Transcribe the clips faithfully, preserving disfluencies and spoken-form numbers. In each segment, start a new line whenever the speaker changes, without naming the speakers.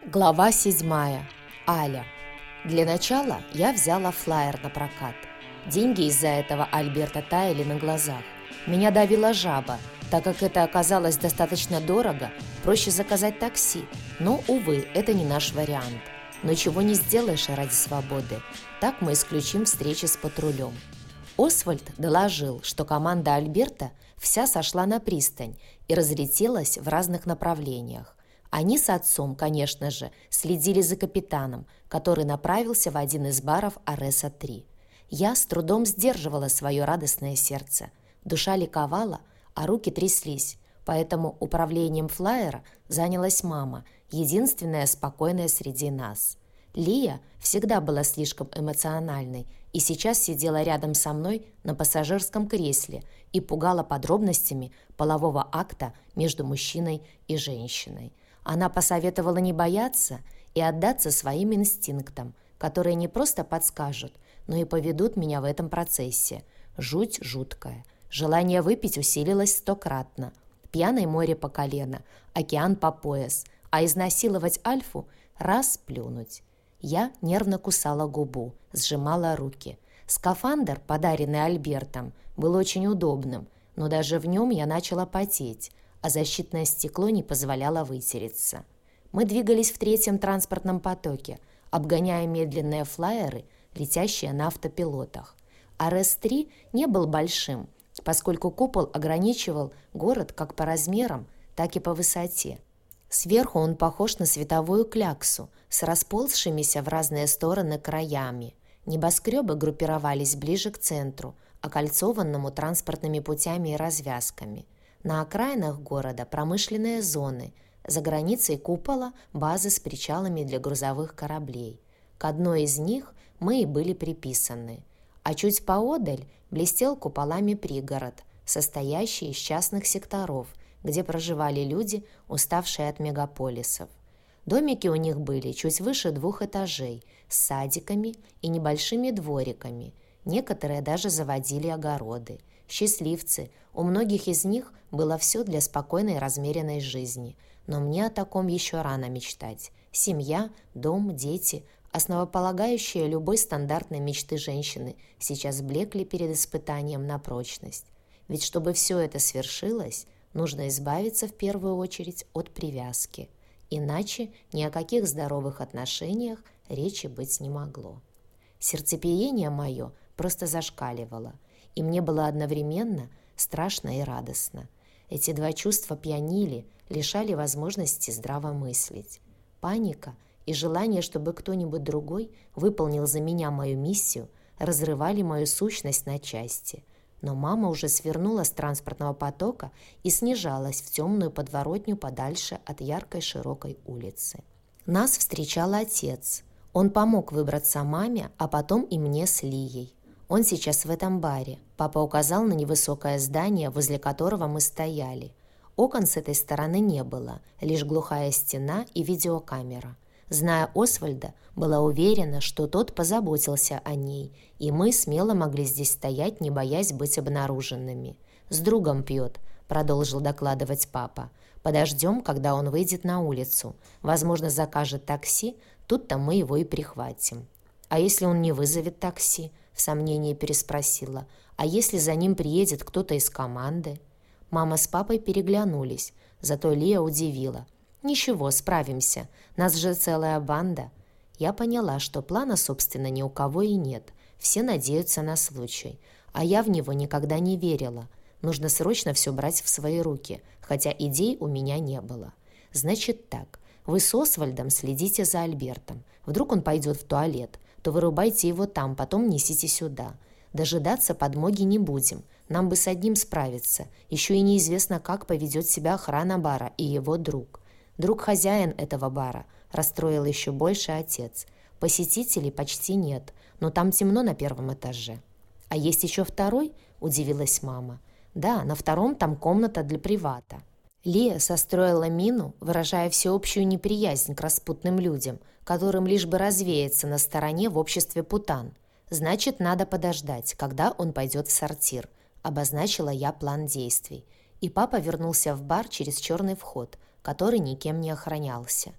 Глава седьмая. Аля. Для начала я взяла флаер на прокат. Деньги из-за этого Альберта таяли на глазах. Меня давила жаба. Так как это оказалось достаточно дорого, проще заказать такси. Но, увы, это не наш вариант. Но чего не сделаешь ради свободы. Так мы исключим встречи с патрулем. Освальд доложил, что команда Альберта вся сошла на пристань и разлетелась в разных направлениях. Они с отцом, конечно же, следили за капитаном, который направился в один из баров Ареса три. Я с трудом сдерживала свое радостное сердце. Душа ликовала, а руки тряслись, поэтому управлением флаера занялась мама, единственная спокойная среди нас. Лия всегда была слишком эмоциональной и сейчас сидела рядом со мной на пассажирском кресле и пугала подробностями полового акта между мужчиной и женщиной. Она посоветовала не бояться и отдаться своим инстинктам, которые не просто подскажут, но и поведут меня в этом процессе. Жуть жуткая. Желание выпить усилилось стократно. Пьяное море по колено, океан по пояс, а изнасиловать Альфу – раз плюнуть. Я нервно кусала губу, сжимала руки. Скафандр, подаренный Альбертом, был очень удобным, но даже в нем я начала потеть, а защитное стекло не позволяло вытереться. Мы двигались в третьем транспортном потоке, обгоняя медленные флайеры, летящие на автопилотах. Арес три не был большим, поскольку купол ограничивал город как по размерам, так и по высоте. Сверху он похож на световую кляксу с расползшимися в разные стороны краями. Небоскребы группировались ближе к центру, окольцованному транспортными путями и развязками. На окраинах города промышленные зоны, за границей купола базы с причалами для грузовых кораблей. К одной из них мы и были приписаны. А чуть поодаль блестел куполами пригород, состоящий из частных секторов, где проживали люди, уставшие от мегаполисов. Домики у них были чуть выше двух этажей, с садиками и небольшими двориками. Некоторые даже заводили огороды. Счастливцы, у многих из них было все для спокойной размеренной жизни. Но мне о таком еще рано мечтать. Семья, дом, дети, основополагающие любой стандартной мечты женщины, сейчас блекли перед испытанием на прочность. Ведь чтобы все это свершилось, нужно избавиться в первую очередь от привязки. Иначе ни о каких здоровых отношениях речи быть не могло. Сердцебиение мое просто зашкаливало, и мне было одновременно страшно и радостно. Эти два чувства пьянили, лишали возможности здраво мыслить. Паника и желание, чтобы кто-нибудь другой выполнил за меня мою миссию, разрывали мою сущность на части. Но мама уже свернула с транспортного потока и снижалась в темную подворотню подальше от яркой широкой улицы. Нас встречал отец. Он помог выбраться маме, а потом и мне с Лией. Он сейчас в этом баре. Папа указал на невысокое здание, возле которого мы стояли. Окон с этой стороны не было, лишь глухая стена и видеокамера. Зная Освальда, была уверена, что тот позаботился о ней, и мы смело могли здесь стоять, не боясь быть обнаруженными. «С другом пьет», — продолжил докладывать папа. «Подождем, когда он выйдет на улицу. Возможно, закажет такси, тут-то мы его и прихватим». «А если он не вызовет такси?» — в сомнении переспросила. «А если за ним приедет кто-то из команды?» Мама с папой переглянулись, зато Лия удивила. «Ничего, справимся. Нас же целая банда». Я поняла, что плана, собственно, ни у кого и нет. Все надеются на случай. А я в него никогда не верила. Нужно срочно все брать в свои руки, хотя идей у меня не было. «Значит так, вы с Освальдом следите за Альбертом. Вдруг он пойдет в туалет, то вырубайте его там, потом несите сюда. Дожидаться подмоги не будем. Нам бы с одним справиться. Еще и неизвестно, как поведет себя охрана бара и его друг». Друг хозяин этого бара, расстроил еще больше отец. Посетителей почти нет, но там темно на первом этаже. «А есть еще второй?» – удивилась мама. «Да, на втором там комната для привата». Лия состроила мину, выражая всеобщую неприязнь к распутным людям, которым лишь бы развеяться на стороне в обществе путан. «Значит, надо подождать, когда он пойдет в сортир», – обозначила я план действий. И папа вернулся в бар через черный вход, который никем не охранялся.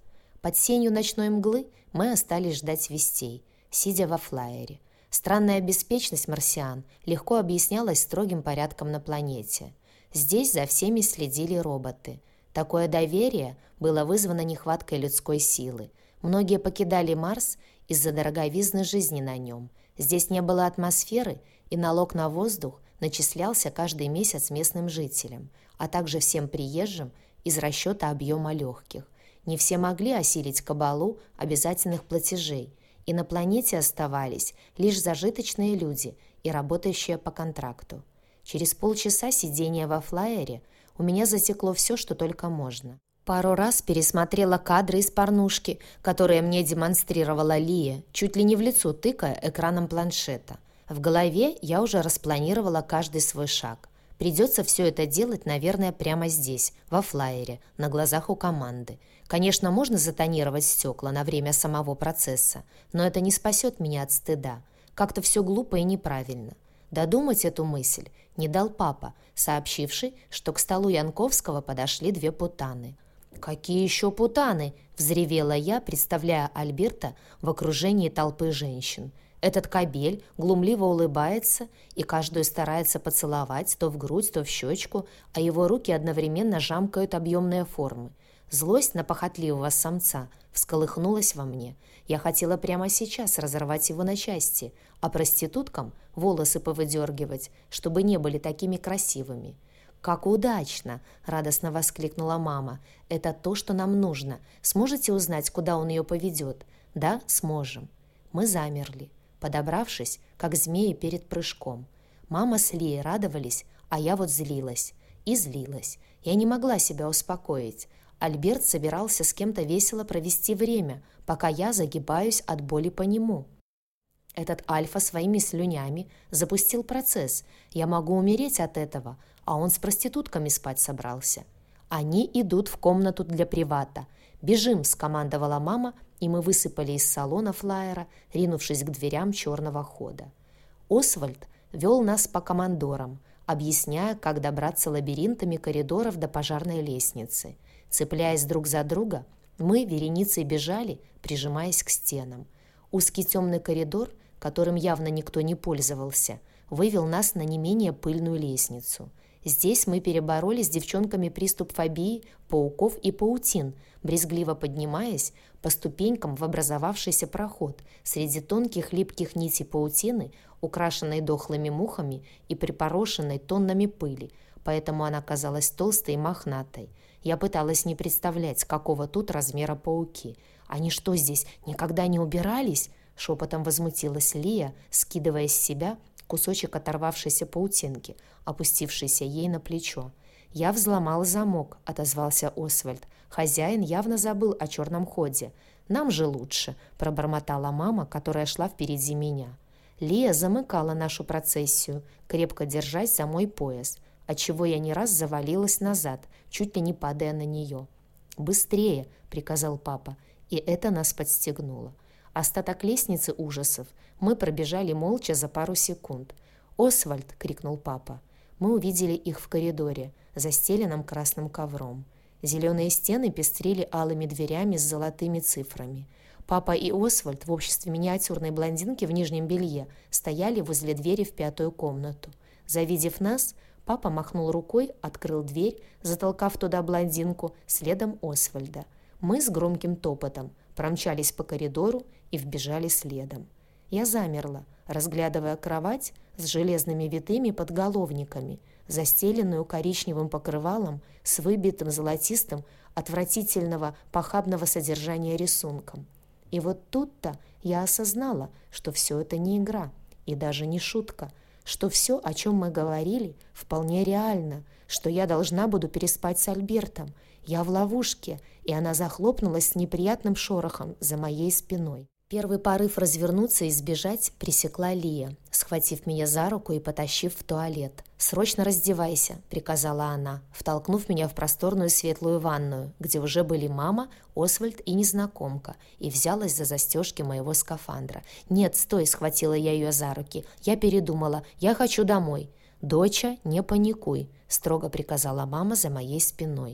Под сенью ночной мглы мы остались ждать вестей, сидя во флайере. Странная беспечность марсиан легко объяснялась строгим порядком на планете. Здесь за всеми следили роботы. Такое доверие было вызвано нехваткой людской силы. Многие покидали Марс из-за дороговизны жизни на нем. Здесь не было атмосферы, и налог на воздух начислялся каждый месяц местным жителям, а также всем приезжим из расчета объема легких. Не все могли осилить кабалу обязательных платежей, и на планете оставались лишь зажиточные люди и работающие по контракту. Через полчаса сидения во флайере у меня затекло все, что только можно. Пару раз пересмотрела кадры из порнушки, которые мне демонстрировала Лия, чуть ли не в лицо тыкая экраном планшета. В голове я уже распланировала каждый свой шаг. Придется все это делать, наверное, прямо здесь, во флайере, на глазах у команды. Конечно, можно затонировать стекла на время самого процесса, но это не спасет меня от стыда. Как-то все глупо и неправильно. Додумать эту мысль не дал папа, сообщивший, что к столу Янковского подошли две путаны. «Какие еще путаны?» – взревела я, представляя Альберта в окружении толпы женщин. Этот кобель глумливо улыбается и каждую старается поцеловать то в грудь, то в щечку, а его руки одновременно жамкают объемные формы. Злость на похотливого самца всколыхнулась во мне. Я хотела прямо сейчас разорвать его на части, а проституткам волосы повыдергивать, чтобы не были такими красивыми. «Как удачно!» – радостно воскликнула мама. «Это то, что нам нужно. Сможете узнать, куда он ее поведет?» «Да, сможем». Мы замерли, подобравшись, как змеи перед прыжком. Мама с Лией радовались, а я вот злилась. И злилась. Я не могла себя успокоить. Альберт собирался с кем-то весело провести время, пока я загибаюсь от боли по нему. Этот Альфа своими слюнями запустил процесс. Я могу умереть от этого, а он с проститутками спать собрался. Они идут в комнату для привата. «Бежим!» – скомандовала мама, и мы высыпали из салона флайера, ринувшись к дверям черного хода. Освальд вел нас по командорам, объясняя, как добраться лабиринтами коридоров до пожарной лестницы. Цепляясь друг за друга, мы вереницей бежали, прижимаясь к стенам. Узкий темный коридор, которым явно никто не пользовался, вывел нас на не менее пыльную лестницу. Здесь мы перебороли с девчонками приступ фобии, пауков и паутин, брезгливо поднимаясь по ступенькам в образовавшийся проход среди тонких липких нитей паутины, украшенной дохлыми мухами и припорошенной тоннами пыли, поэтому она казалась толстой и мохнатой. Я пыталась не представлять, какого тут размера пауки. «Они что, здесь никогда не убирались?» — шепотом возмутилась Лия, скидывая с себя кусочек оторвавшейся паутинки, опустившийся ей на плечо. «Я взломал замок», — отозвался Освальд. «Хозяин явно забыл о черном ходе. Нам же лучше», — пробормотала мама, которая шла впереди меня. Лия замыкала нашу процессию, крепко держась за мой пояс, отчего я не раз завалилась назад, чуть ли не падая на нее. «Быстрее!» — приказал папа, и это нас подстегнуло. Остаток лестницы ужасов мы пробежали молча за пару секунд. «Освальд!» — крикнул папа. Мы увидели их в коридоре, застеленном красным ковром. Зеленые стены пестрили алыми дверями с золотыми цифрами. Папа и Освальд в обществе миниатюрной блондинки в нижнем белье стояли возле двери в пятую комнату. Завидев нас, папа махнул рукой, открыл дверь, затолкав туда блондинку, следом Освальда. Мы с громким топотом промчались по коридору и вбежали следом. Я замерла, разглядывая кровать с железными витыми подголовниками, застеленную коричневым покрывалом с выбитым золотистым, отвратительного похабного содержания рисунком. И вот тут-то я осознала, что все это не игра и даже не шутка, что все, о чем мы говорили, вполне реально, что я должна буду переспать с Альбертом. Я в ловушке, и она захлопнулась с неприятным шорохом за моей спиной. Первый порыв развернуться и сбежать пресекла Лия, схватив меня за руку и потащив в туалет. «Срочно раздевайся», — приказала она, втолкнув меня в просторную светлую ванную, где уже были мама, Освальд и незнакомка, и взялась за застежки моего скафандра. «Нет, стой», — схватила я ее за руки. «Я передумала. Я хочу домой». «Доча, не паникуй», — строго приказала мама за моей спиной.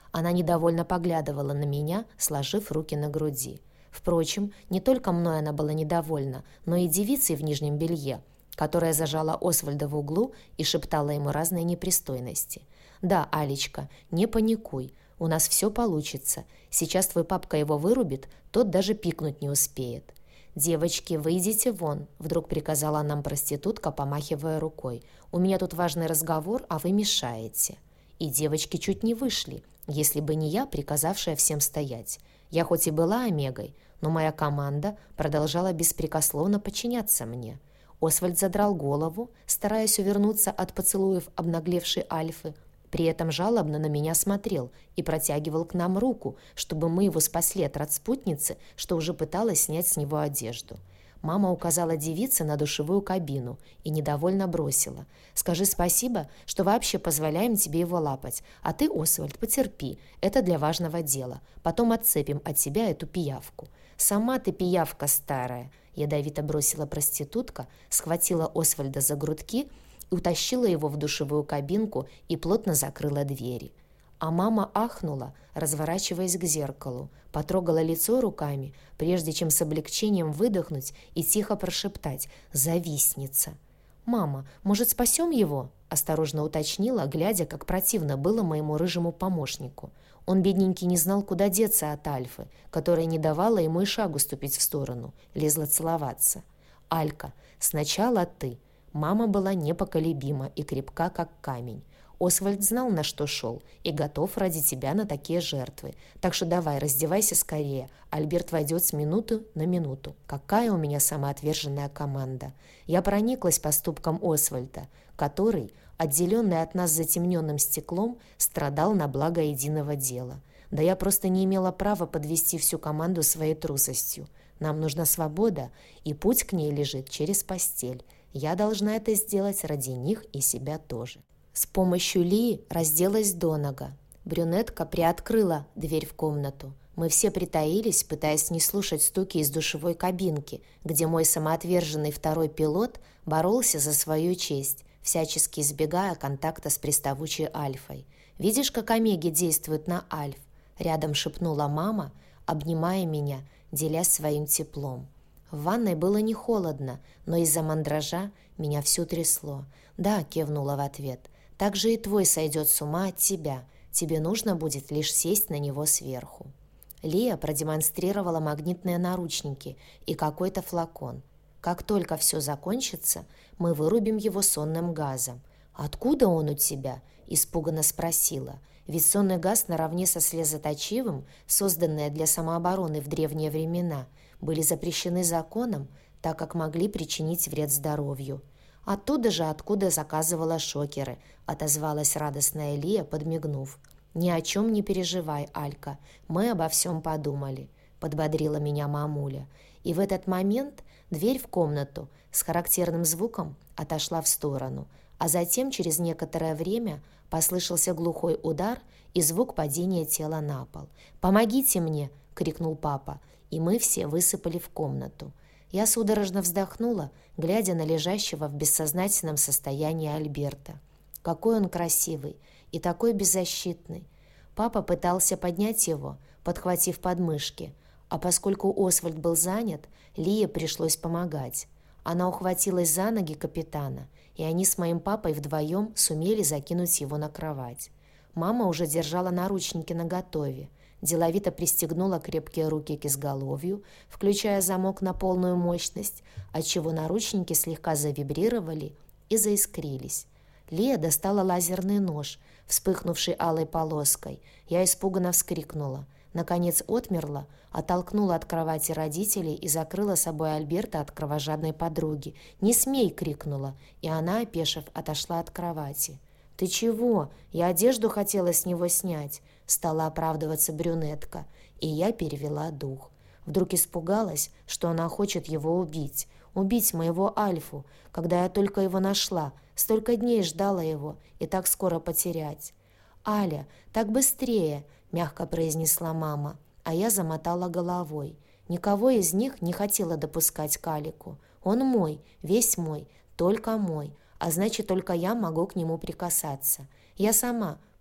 Она недовольно поглядывала на меня, сложив руки на груди. Впрочем, не только мной она была недовольна, но и девицей в нижнем белье, которая зажала Освальда в углу и шептала ему разные непристойности. «Да, Алечка, не паникуй, у нас все получится. Сейчас твой папка его вырубит, тот даже пикнуть не успеет». «Девочки, выйдите вон», — вдруг приказала нам проститутка, помахивая рукой. «У меня тут важный разговор, а вы мешаете». И девочки чуть не вышли, если бы не я, приказавшая всем стоять. Я хоть и была омегой, но моя команда продолжала беспрекословно подчиняться мне. Освальд задрал голову, стараясь увернуться от поцелуев обнаглевшей Альфы, при этом жалобно на меня смотрел и протягивал к нам руку, чтобы мы его спасли от распутницы, что уже пыталась снять с него одежду. Мама указала девице на душевую кабину и недовольно бросила: «Скажи спасибо, что вообще позволяем тебе его лапать, а ты, Освальд, потерпи, это для важного дела, потом отцепим от тебя эту пиявку». «Сама ты пиявка старая», — ядовито бросила проститутка, схватила Освальда за грудки, утащила его в душевую кабинку и плотно закрыла двери. А мама ахнула, разворачиваясь к зеркалу, потрогала лицо руками, прежде чем с облегчением выдохнуть и тихо прошептать: «Завистница». «Мама, может, спасем его?» – осторожно уточнила, глядя, как противно было моему рыжему помощнику. Он, бедненький, не знал, куда деться от Альфы, которая не давала ему и шагу ступить в сторону, лезла целоваться. «Алька, сначала ты». Мама была непоколебима и крепка, как камень. «Освальд знал, на что шел, и готов ради тебя на такие жертвы. Так что давай, раздевайся скорее. Альберт войдет с минуты на минуту. Какая у меня самоотверженная команда!» Я прониклась поступком Освальда, который, отделенный от нас затемненным стеклом, страдал на благо единого дела. Да я просто не имела права подвести всю команду своей трусостью. Нам нужна свобода, и путь к ней лежит через постель. Я должна это сделать ради них и себя тоже. С помощью Лии разделась донага. Брюнетка приоткрыла дверь в комнату. Мы все притаились, пытаясь не слушать стуки из душевой кабинки, где мой самоотверженный второй пилот боролся за свою честь, всячески избегая контакта с приставучей Альфой. «Видишь, как омеги действуют на Альф?» — рядом шепнула мама, обнимая меня, делясь своим теплом. В ванной было не холодно, но из-за мандража меня всю трясло. «Да», — кивнула в ответ, — «так же и твой сойдет с ума от тебя. Тебе нужно будет лишь сесть на него сверху». Лия продемонстрировала магнитные наручники и какой-то флакон. «Как только все закончится, мы вырубим его сонным газом». «Откуда он у тебя?» – испуганно спросила. Ведь сонный газ наравне со слезоточивым, созданные для самообороны в древние времена, были запрещены законом, так как могли причинить вред здоровью. «Оттуда же, откуда заказывала шокеры», – отозвалась радостная Лия, подмигнув. «Ни о чем не переживай, Алька, мы обо всем подумали», – подбодрила меня мамуля. И в этот момент дверь в комнату с характерным звуком отошла в сторону, а затем через некоторое время послышался глухой удар и звук падения тела на пол. «Помогите мне!» – крикнул папа, и мы все высыпали в комнату. Я судорожно вздохнула, глядя на лежащего в бессознательном состоянии Альберта. Какой он красивый и такой беззащитный. Папа пытался поднять его, подхватив подмышки, а поскольку Освальд был занят, Лие пришлось помогать. Она ухватилась за ноги капитана, и они с моим папой вдвоем сумели закинуть его на кровать. Мама уже держала наручники наготове, деловито пристегнула крепкие руки к изголовью, включая замок на полную мощность, отчего наручники слегка завибрировали и заискрились. Лия достала лазерный нож, вспыхнувший алой полоской. Я испуганно вскрикнула. Наконец отмерла, оттолкнула от кровати родителей и закрыла собой Альберта от кровожадной подруги. «Не смей!» — крикнула, и она, опешив, отошла от кровати. «Ты чего? Я одежду хотела с него снять!» — стала оправдываться брюнетка, и я перевела дух. Вдруг испугалась, что она хочет его убить. Убить моего Альфу, когда я только его нашла, столько дней ждала его и так скоро потерять. «Аля, так быстрее!» — мягко произнесла мама, а я замотала головой. Никого из них не хотела допускать к Алику. Он мой, весь мой, только мой, а значит, только я могу к нему прикасаться. Я сама,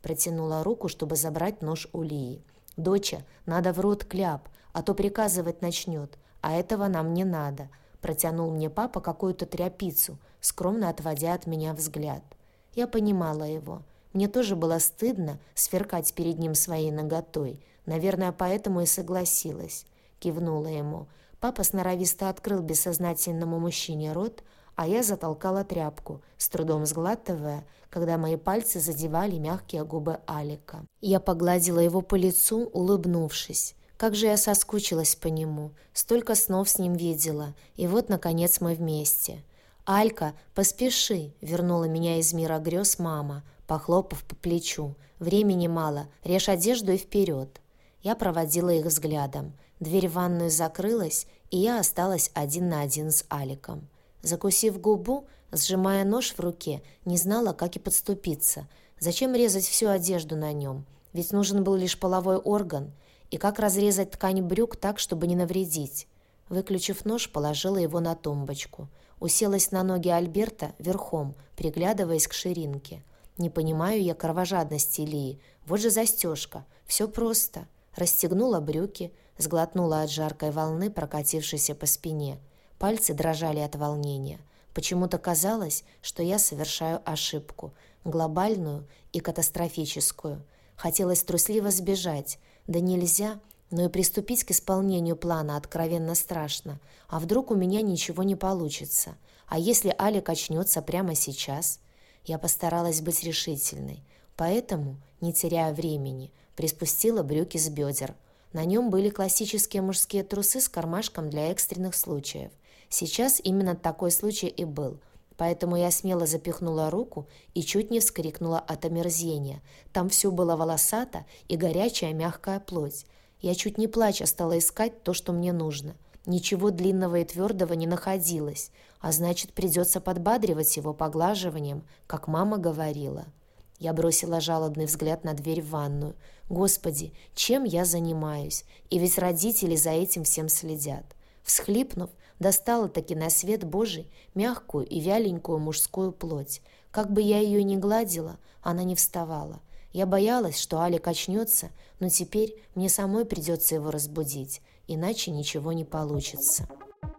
Протянула руку, чтобы забрать нож у Лии. «Доча, надо в рот кляп, а то приказывать начнет, а этого нам не надо». Протянул мне папа какую-то тряпицу, скромно отводя от меня взгляд. Я понимала его. Мне тоже было стыдно сверкать перед ним своей наготой. Наверное, поэтому и согласилась. Кивнула ему. Папа сноровисто открыл бессознательному мужчине рот, а я затолкала тряпку, с трудом сглатывая, когда мои пальцы задевали мягкие губы Алика. Я погладила его по лицу, улыбнувшись. Как же я соскучилась по нему, столько снов с ним видела, и вот, наконец, мы вместе. «Алька, поспеши!» — вернула меня из мира грез мама, похлопав по плечу. «Времени мало, режь одежду и вперед!» Я проводила их взглядом. Дверь в ванную закрылась, и я осталась один на один с Аликом. Закусив губу, сжимая нож в руке, не знала, как и подступиться. Зачем резать всю одежду на нем? Ведь нужен был лишь половой орган. И как разрезать ткань брюк так, чтобы не навредить? Выключив нож, положила его на тумбочку. Уселась на ноги Альберта верхом, приглядываясь к ширинке. Не понимаю я кровожадности Лии. Вот же застежка. Все просто. Расстегнула брюки, сглотнула от жаркой волны, прокатившейся по спине. Пальцы дрожали от волнения. Почему-то казалось, что я совершаю ошибку, глобальную и катастрофическую. Хотелось трусливо сбежать. Да нельзя, но и приступить к исполнению плана откровенно страшно. А вдруг у меня ничего не получится? А если Алик очнется прямо сейчас? Я постаралась быть решительной. Поэтому, не теряя времени, приспустила брюки с бедер. На нем были классические мужские трусы с кармашком для экстренных случаев. Сейчас именно такой случай и был. Поэтому я смело запихнула руку и чуть не вскрикнула от омерзения. Там все было волосато и горячая мягкая плоть. Я чуть не плача стала искать то, что мне нужно. Ничего длинного и твердого не находилось, а значит, придется подбадривать его поглаживанием, как мама говорила. Я бросила жалобный взгляд на дверь в ванную. Господи, чем я занимаюсь? И ведь родители за этим всем следят. Всхлипнув, достала-таки на свет Божий мягкую и вяленькую мужскую плоть. Как бы я ее ни гладила, она не вставала. Я боялась, что Алик очнется, но теперь мне самой придется его разбудить, иначе ничего не получится.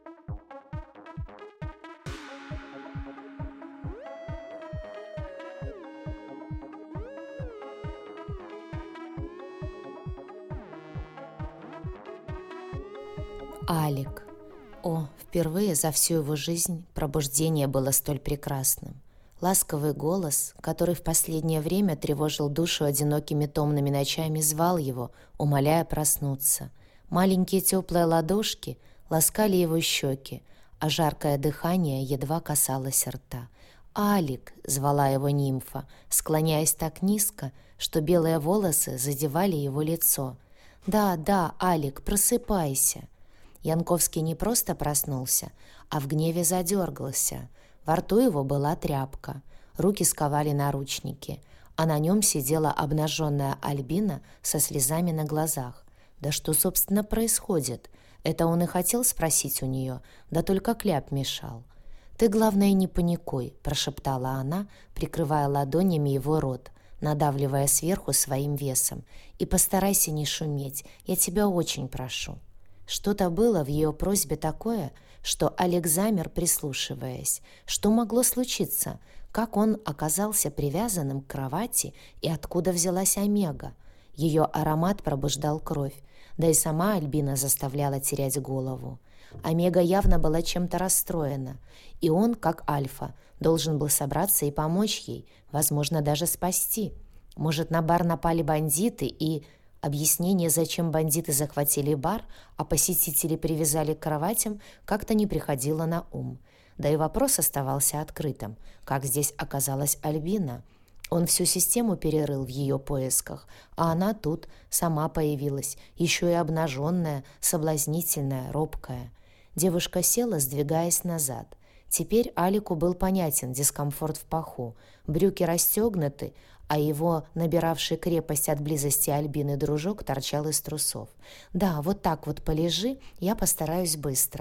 Алик. О, впервые за всю его жизнь пробуждение было столь прекрасным. Ласковый голос, который в последнее время тревожил душу одинокими томными ночами, звал его, умоляя проснуться. Маленькие теплые ладошки ласкали его щеки, а жаркое дыхание едва касалось рта. «Алик!» — звала его нимфа, склоняясь так низко, что белые волосы задевали его лицо. «Да, да, Алик, просыпайся!» Янковский не просто проснулся, а в гневе задергался. Во рту его была тряпка, руки сковали наручники, а на нем сидела обнаженная Альбина со слезами на глазах. Да что, собственно, происходит? Это он и хотел спросить у нее, да только кляп мешал. «Ты, главное, не паникуй», — прошептала она, прикрывая ладонями его рот, надавливая сверху своим весом. «И постарайся не шуметь, я тебя очень прошу». Что-то было в ее просьбе такое, что Алик замер, прислушиваясь. Что могло случиться? Как он оказался привязанным к кровати и откуда взялась Омега? Ее аромат пробуждал кровь, да и сама Альбина заставляла терять голову. Омега явно была чем-то расстроена, и он, как Альфа, должен был собраться и помочь ей, возможно, даже спасти. Может, на бар напали бандиты и... Объяснение, зачем бандиты захватили бар, а посетители привязали к кроватям, как-то не приходило на ум. Да и вопрос оставался открытым. Как здесь оказалась Альбина? Он всю систему перерыл в ее поисках, а она тут сама появилась, еще и обнаженная, соблазнительная, робкая. Девушка села, сдвигаясь назад. Теперь Алику был понятен дискомфорт в паху. Брюки расстегнуты, а его набиравший крепость от близости Альбины дружок торчал из трусов. «Да, вот так вот полежи, я постараюсь быстро».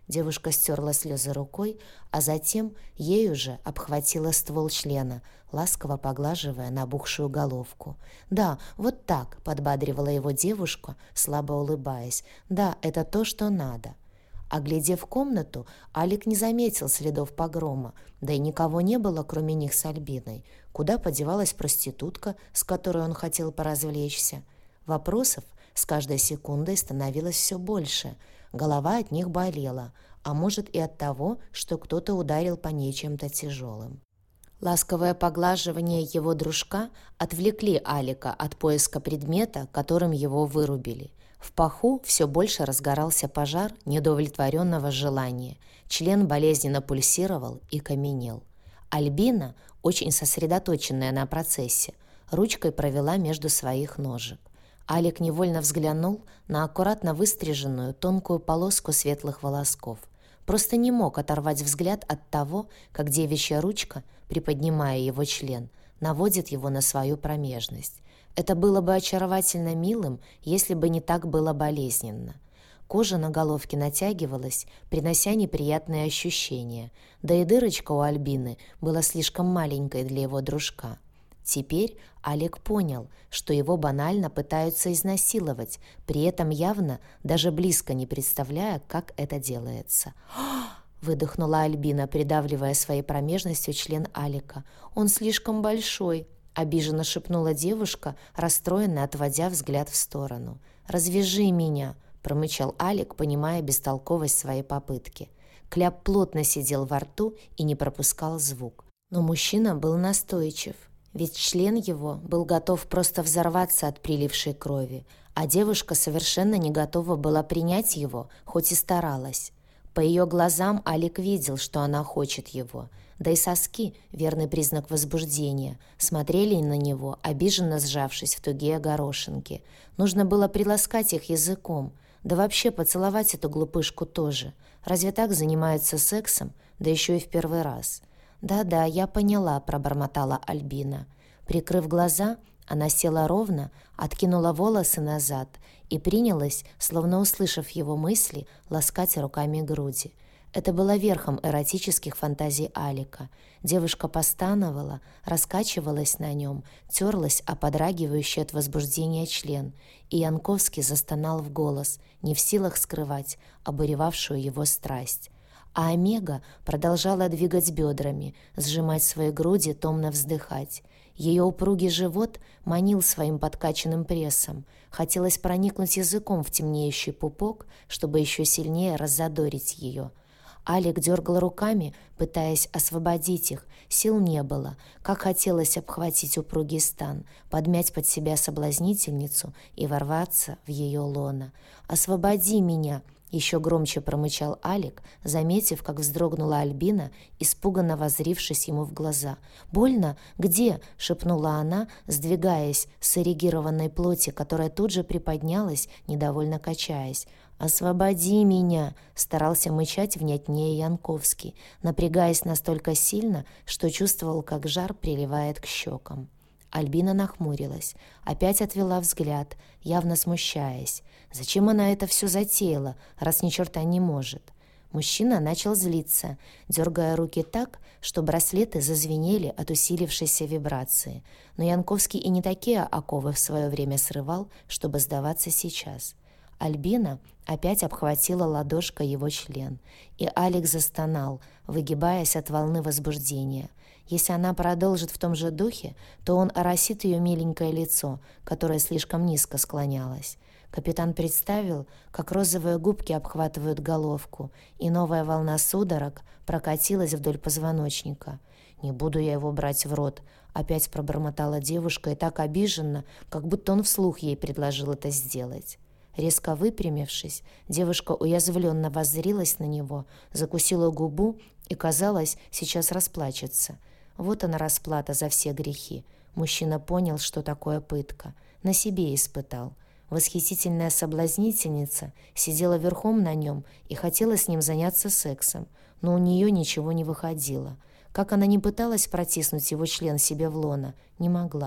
Девушка стерла слезы рукой, а затем ею же обхватила ствол члена, ласково поглаживая набухшую головку. «Да, вот так», — подбадривала его девушка, слабо улыбаясь. «Да, это то, что надо». Оглядев комнату, Алик не заметил следов погрома, да и никого не было, кроме них с Альбиной. Куда подевалась проститутка, с которой он хотел поразвлечься? Вопросов с каждой секундой становилось все больше. Голова от них болела, а может и от того, что кто-то ударил по ней чем-то тяжелым. Ласковое поглаживание его дружка отвлекли Алика от поиска предмета, которым его вырубили. В паху все больше разгорался пожар неудовлетворенного желания. Член болезненно пульсировал и каменел. Альбина, очень сосредоточенная на процессе, ручкой провела между своих ножек. Алик невольно взглянул на аккуратно выстриженную тонкую полоску светлых волосков. Просто не мог оторвать взгляд от того, как девичья ручка, приподнимая его член, наводит его на свою промежность. Это было бы очаровательно милым, если бы не так было болезненно. Кожа на головке натягивалась, принося неприятные ощущения, да и дырочка у Альбины была слишком маленькой для его дружка. Теперь Алик понял, что его банально пытаются изнасиловать, при этом явно даже близко не представляя, как это делается. Выдохнула Альбина, придавливая своей промежностью член Алика. «Он слишком большой», — обиженно шепнула девушка, расстроенно отводя взгляд в сторону. «Развяжи меня», — промычал Алик, понимая бестолковость своей попытки. Кляп плотно сидел во рту и не пропускал звук. Но мужчина был настойчив, ведь член его был готов просто взорваться от прилившей крови, а девушка совершенно не готова была принять его, хоть и старалась. По ее глазам Алик видел, что она хочет его, да и соски, верный признак возбуждения, смотрели на него, обиженно сжавшись в тугие горошинки. Нужно было приласкать их языком, да вообще поцеловать эту глупышку тоже. Разве так занимаются сексом, да еще и в первый раз? «Да-да, я поняла», — пробормотала Альбина. Прикрыв глаза, она села ровно, откинула волосы назад и принялась, словно услышав его мысли, ласкать руками груди. Это было верхом эротических фантазий Алика. Девушка постановала, раскачивалась на нем, терлась о подрагивающий от возбуждения член, и Янковский застонал в голос, не в силах скрывать обуревавшую его страсть. А Омега продолжала двигать бедрами, сжимать свои груди, томно вздыхать. Ее упругий живот манил своим подкачанным прессом. Хотелось проникнуть языком в темнеющий пупок, чтобы еще сильнее раззадорить ее. Алик дергал руками, пытаясь освободить их. Сил не было. Как хотелось обхватить упругий стан, подмять под себя соблазнительницу и ворваться в ее лоно. «Освободи меня!» — еще громче промычал Алик, заметив, как вздрогнула Альбина, испуганно воззрившись ему в глаза. «Больно? Где?» — шепнула она, сдвигаясь с эрегированной плоти, которая тут же приподнялась, недовольно качаясь. «Освободи меня!» — старался мычать внятнее Янковский, напрягаясь настолько сильно, что чувствовал, как жар приливает к щекам. Альбина нахмурилась, опять отвела взгляд, явно смущаясь. Зачем она это все затеяла, раз ни черта не может? Мужчина начал злиться, дергая руки так, что браслеты зазвенели от усилившейся вибрации. Но Янковский и не такие оковы в свое время срывал, чтобы сдаваться сейчас. Альбина опять обхватила ладошкой его член, и Алик застонал, выгибаясь от волны возбуждения. Если она продолжит в том же духе, то он оросит ее миленькое лицо, которое слишком низко склонялось. Капитан представил, как розовые губки обхватывают головку, и новая волна судорог прокатилась вдоль позвоночника. «Не буду я его брать в рот», — опять пробормотала девушка, и так обиженно, как будто он вслух ей предложил это сделать. Резко выпрямившись, девушка уязвленно воззрилась на него, закусила губу и, казалось, сейчас расплачется. Вот она расплата за все грехи. Мужчина понял, что такое пытка. На себе испытал. Восхитительная соблазнительница сидела верхом на нем и хотела с ним заняться сексом, но у нее ничего не выходило. Как она ни пыталась протиснуть его член себе в лоно, не могла.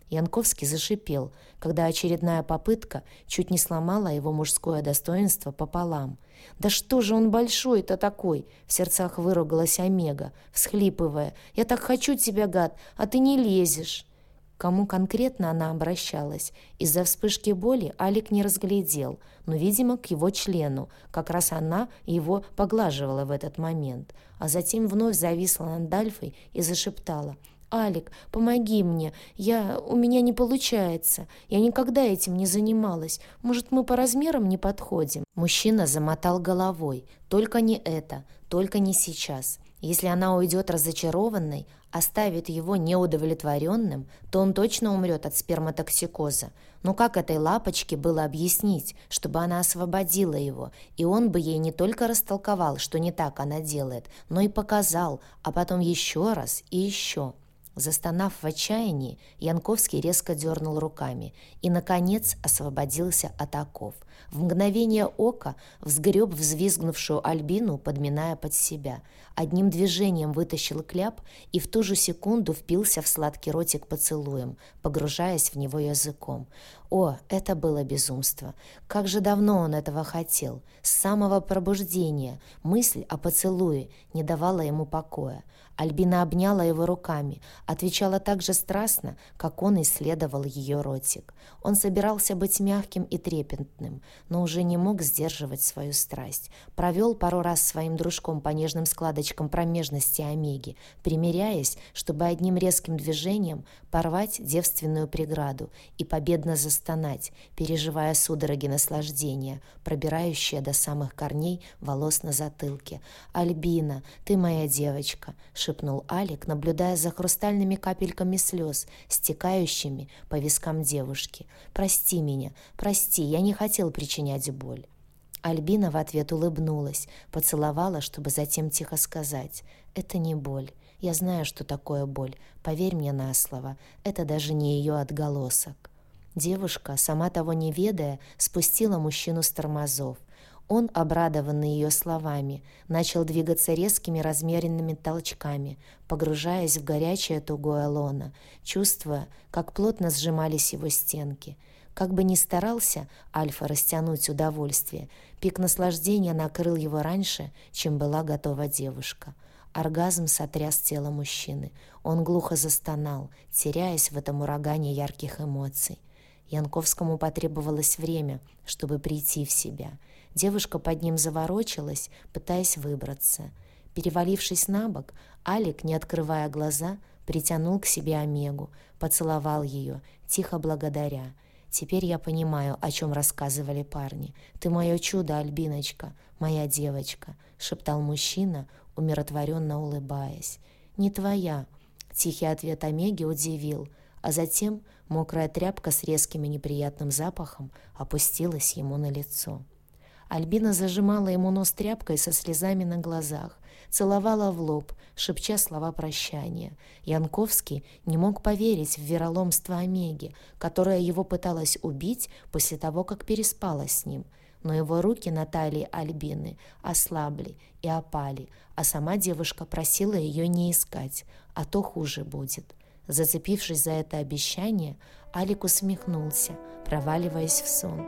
Янковский зашипел, когда очередная попытка чуть не сломала его мужское достоинство пополам. «Да что же он большой-то такой?» — в сердцах выругалась Омега, всхлипывая. «Я так хочу тебя, гад, а ты не лезешь!» К кому конкретно она обращалась? Из-за вспышки боли Алик не разглядел, но, видимо, к его члену. Как раз она его поглаживала в этот момент. А затем вновь зависла над Альфой и зашептала: «Алик, помоги мне, я... у меня не получается, я никогда этим не занималась, может, мы по размерам не подходим?» Мужчина замотал головой: «Только не это, только не сейчас. Если она уйдет разочарованной, оставит его неудовлетворенным, то он точно умрет от сперматоксикоза. Но как этой лапочке было объяснить, чтобы она освободила его, и он бы ей не только растолковал, что не так она делает, но и показал, а потом еще раз и еще?» Застонав в отчаянии, Янковский резко дернул руками и, наконец, освободился от оков. В мгновение ока взгреб взвизгнувшую Альбину, подминая под себя. Одним движением вытащил кляп и в ту же секунду впился в сладкий ротик поцелуем, погружаясь в него языком. О, это было безумство! Как же давно он этого хотел! С самого пробуждения мысль о поцелуе не давала ему покоя. Альбина обняла его руками, отвечала так же страстно, как он исследовал ее ротик. Он собирался быть мягким и трепетным, но уже не мог сдерживать свою страсть. Провел пару раз своим дружком по нежным складочкам промежности Омеги, примиряясь, чтобы одним резким движением порвать девственную преграду и победно застонать, переживая судороги наслаждения, пробирающие до самых корней волос на затылке. «Альбина, ты моя девочка», — шепнул Алик, наблюдая за хрустальными капельками слез, стекающими по вискам девушки. «Прости меня, прости, я не хотел причинять боль». Альбина в ответ улыбнулась, поцеловала, чтобы затем тихо сказать: «Это не боль. Я знаю, что такое боль. Поверь мне на слово, это даже не ее отголосок». Девушка, сама того не ведая, спустила мужчину с тормозов. Он, обрадованный ее словами, начал двигаться резкими размеренными толчками, погружаясь в горячее тугое лоно, чувствуя, как плотно сжимались его стенки. Как бы ни старался Альфа растянуть удовольствие, пик наслаждения накрыл его раньше, чем была готова девушка. Оргазм сотряс тело мужчины. Он глухо застонал, теряясь в этом урагане ярких эмоций. Янковскому потребовалось время, чтобы прийти в себя. Девушка под ним заворочилась, пытаясь выбраться. Перевалившись на бок, Алик, не открывая глаза, притянул к себе Омегу, поцеловал ее, тихо благодаря. «Теперь я понимаю, о чем рассказывали парни. Ты мое чудо, Альбиночка, моя девочка», — шептал мужчина, умиротворенно улыбаясь. «Не твоя», — тихий ответ Омеги удивил, а затем мокрая тряпка с резким и неприятным запахом опустилась ему на лицо. Альбина зажимала ему нос тряпкой со слезами на глазах, целовала в лоб, шепча слова прощания. Янковский не мог поверить в вероломство Омеги, которая его пыталась убить после того, как переспала с ним. Но его руки на талии Альбины ослабли и опали, а сама девушка просила ее не искать, а то хуже будет. Зацепившись за это обещание, Алик усмехнулся, проваливаясь в сон.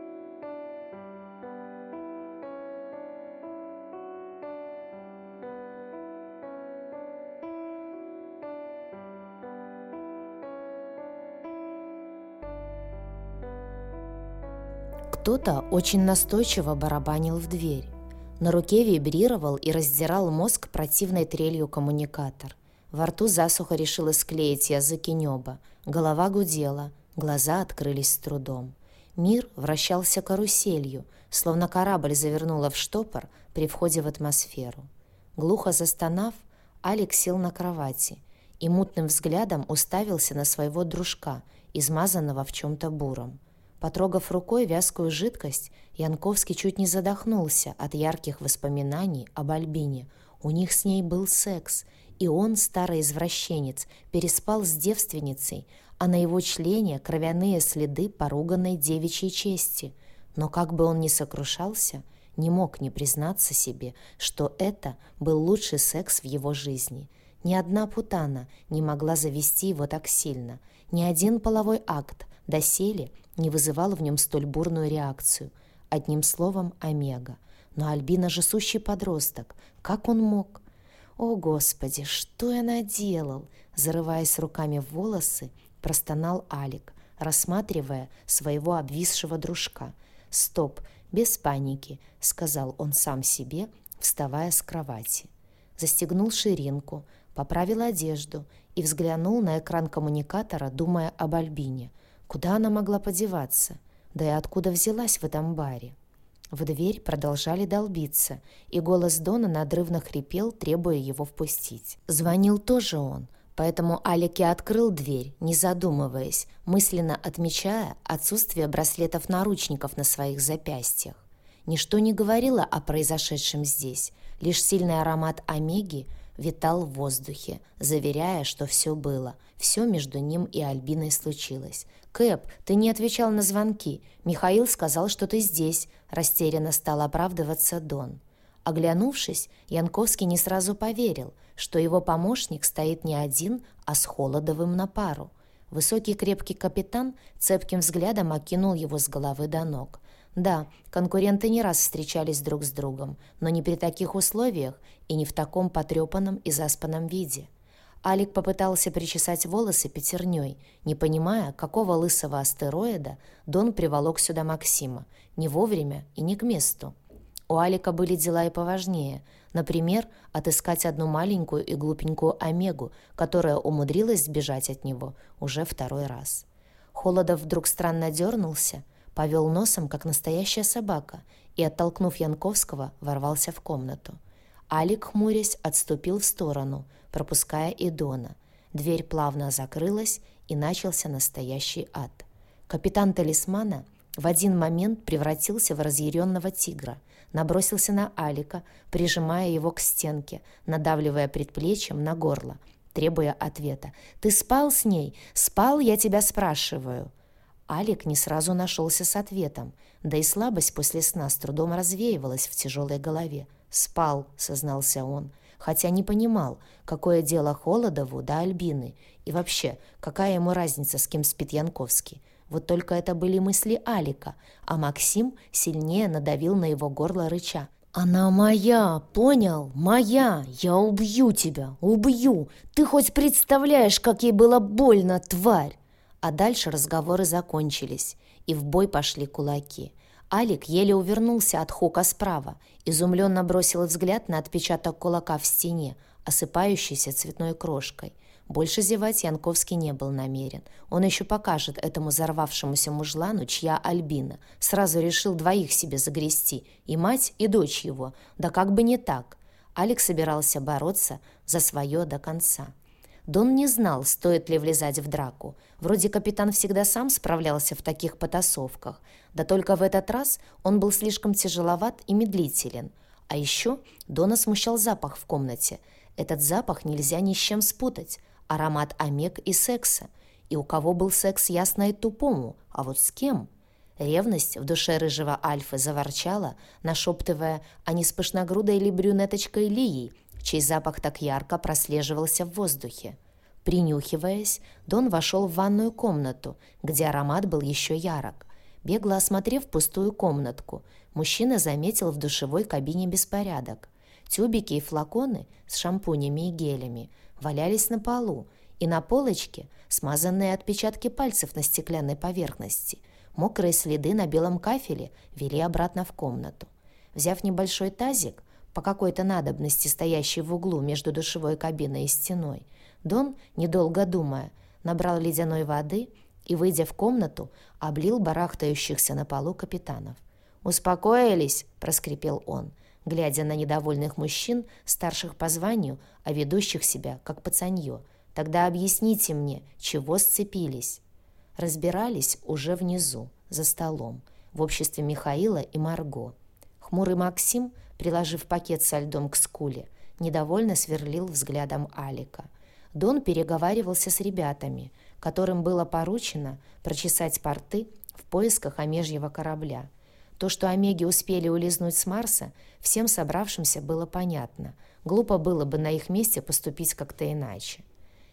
Кто-то очень настойчиво барабанил в дверь. На руке вибрировал и раздирал мозг противной трелью коммуникатор. Во рту засуха решила склеить язык и небо. Голова гудела, глаза открылись с трудом. Мир вращался каруселью, словно корабль завернуло в штопор при входе в атмосферу. Глухо застонав, Алик сел на кровати и мутным взглядом уставился на своего дружка, измазанного в чем-то буром. Потрогав рукой вязкую жидкость, Янковский чуть не задохнулся от ярких воспоминаний об Альбине. У них с ней был секс, и он, старый извращенец, переспал с девственницей, а на его члене кровяные следы поруганной девичьей чести. Но как бы он ни сокрушался, не мог не признаться себе, что это был лучший секс в его жизни. Ни одна путана не могла завести его так сильно. Ни один половой акт доселе не вызывал в нем столь бурную реакцию. Одним словом, Омега. Но Альбина же сущий подросток. Как он мог? «О, Господи, что я наделал?» Зарываясь руками в волосы, простонал Алик, рассматривая своего обвисшего дружка. «Стоп, без паники», — сказал он сам себе, вставая с кровати. Застегнул ширинку, поправил одежду и взглянул на экран коммуникатора, думая об Альбине. Куда она могла подеваться? Да и откуда взялась в этом баре? В дверь продолжали долбиться, и голос Дона надрывно хрипел, требуя его впустить. Звонил тоже он, поэтому Алик и открыл дверь, не задумываясь, мысленно отмечая отсутствие браслетов-наручников на своих запястьях. Ничто не говорило о произошедшем здесь, лишь сильный аромат омеги витал в воздухе, заверяя, что все было, все между ним и Альбиной случилось. «Кэп, ты не отвечал на звонки. Михаил сказал, что ты здесь», — растерянно стал оправдываться Дон. Оглянувшись, Янковский не сразу поверил, что его помощник стоит не один, а с Холодовым на пару. Высокий крепкий капитан цепким взглядом окинул его с головы до ног. Да, конкуренты не раз встречались друг с другом, но не при таких условиях и не в таком потрепанном и заспанном виде. Алик попытался причесать волосы пятерней, не понимая, какого лысого астероида Дон приволок сюда Максима, не вовремя и не к месту. У Алика были дела и поважнее, например, отыскать одну маленькую и глупенькую омегу, которая умудрилась сбежать от него уже второй раз. Холодов вдруг странно дернулся, повел носом, как настоящая собака, и, оттолкнув Янковского, ворвался в комнату. Алик, хмурясь, отступил в сторону, пропуская и Дона. Дверь плавно закрылась, и начался настоящий ад. Капитан Талисмана в один момент превратился в разъяренного тигра, набросился на Алика, прижимая его к стенке, надавливая предплечьем на горло, требуя ответа. «Ты спал с ней? Спал, я тебя спрашиваю!» Алик не сразу нашелся с ответом, да и слабость после сна с трудом развеивалась в тяжелой голове. «Спал», — сознался он, хотя не понимал, какое дело Холодову до Альбины, и вообще, какая ему разница, с кем спит Янковский. Вот только это были мысли Алика, а Максим сильнее надавил на его горло, рыча. «Она моя, понял? Моя! Я убью тебя, убью! Ты хоть представляешь, как ей было больно, тварь!» А дальше разговоры закончились, и в бой пошли кулаки. Алик еле увернулся от хука справа, изумленно бросил взгляд на отпечаток кулака в стене, осыпающийся цветной крошкой. Больше зевать Янковский не был намерен. Он еще покажет этому взорвавшемуся мужлану, чья Альбина. Сразу решил двоих себе загрести, и мать, и дочь его. Да как бы не так. Алик собирался бороться за свое до конца. Дон не знал, стоит ли влезать в драку. Вроде капитан всегда сам справлялся в таких потасовках. Да только в этот раз он был слишком тяжеловат и медлителен. А еще Дона смущал запах в комнате. Этот запах нельзя ни с чем спутать. Аромат омег и секса. И у кого был секс, ясно и тупому. А вот с кем? Ревность в душе рыжего Альфы заворчала, нашептывая, а не с пышногрудой или брюнеточкой Лией, чей запах так ярко прослеживался в воздухе. Принюхиваясь, Дон вошел в ванную комнату, где аромат был еще ярок. Бегло осмотрев пустую комнатку, мужчина заметил в душевой кабине беспорядок. Тюбики и флаконы с шампунями и гелями валялись на полу, и на полочке смазанные отпечатки пальцев на стеклянной поверхности. Мокрые следы на белом кафеле вели обратно в комнату. Взяв небольшой тазик, по какой-то надобности стоящий в углу между душевой кабиной и стеной, Дон, недолго думая, набрал ледяной воды и, выйдя в комнату, облил барахтающихся на полу капитанов. «Успокоились?» – проскрипел он, глядя на недовольных мужчин, старших по званию, а ведущих себя, как пацанье. «Тогда объясните мне, чего сцепились?» Разбирались уже внизу, за столом, в обществе Михаила и Марго. Хмурый Максим, приложив пакет со льдом к скуле, недовольно сверлил взглядом Алика. Дон переговаривался с ребятами, которым было поручено прочесать порты в поисках омежьего корабля. То, что омеги успели улизнуть с Марса, всем собравшимся было понятно. Глупо было бы на их месте поступить как-то иначе.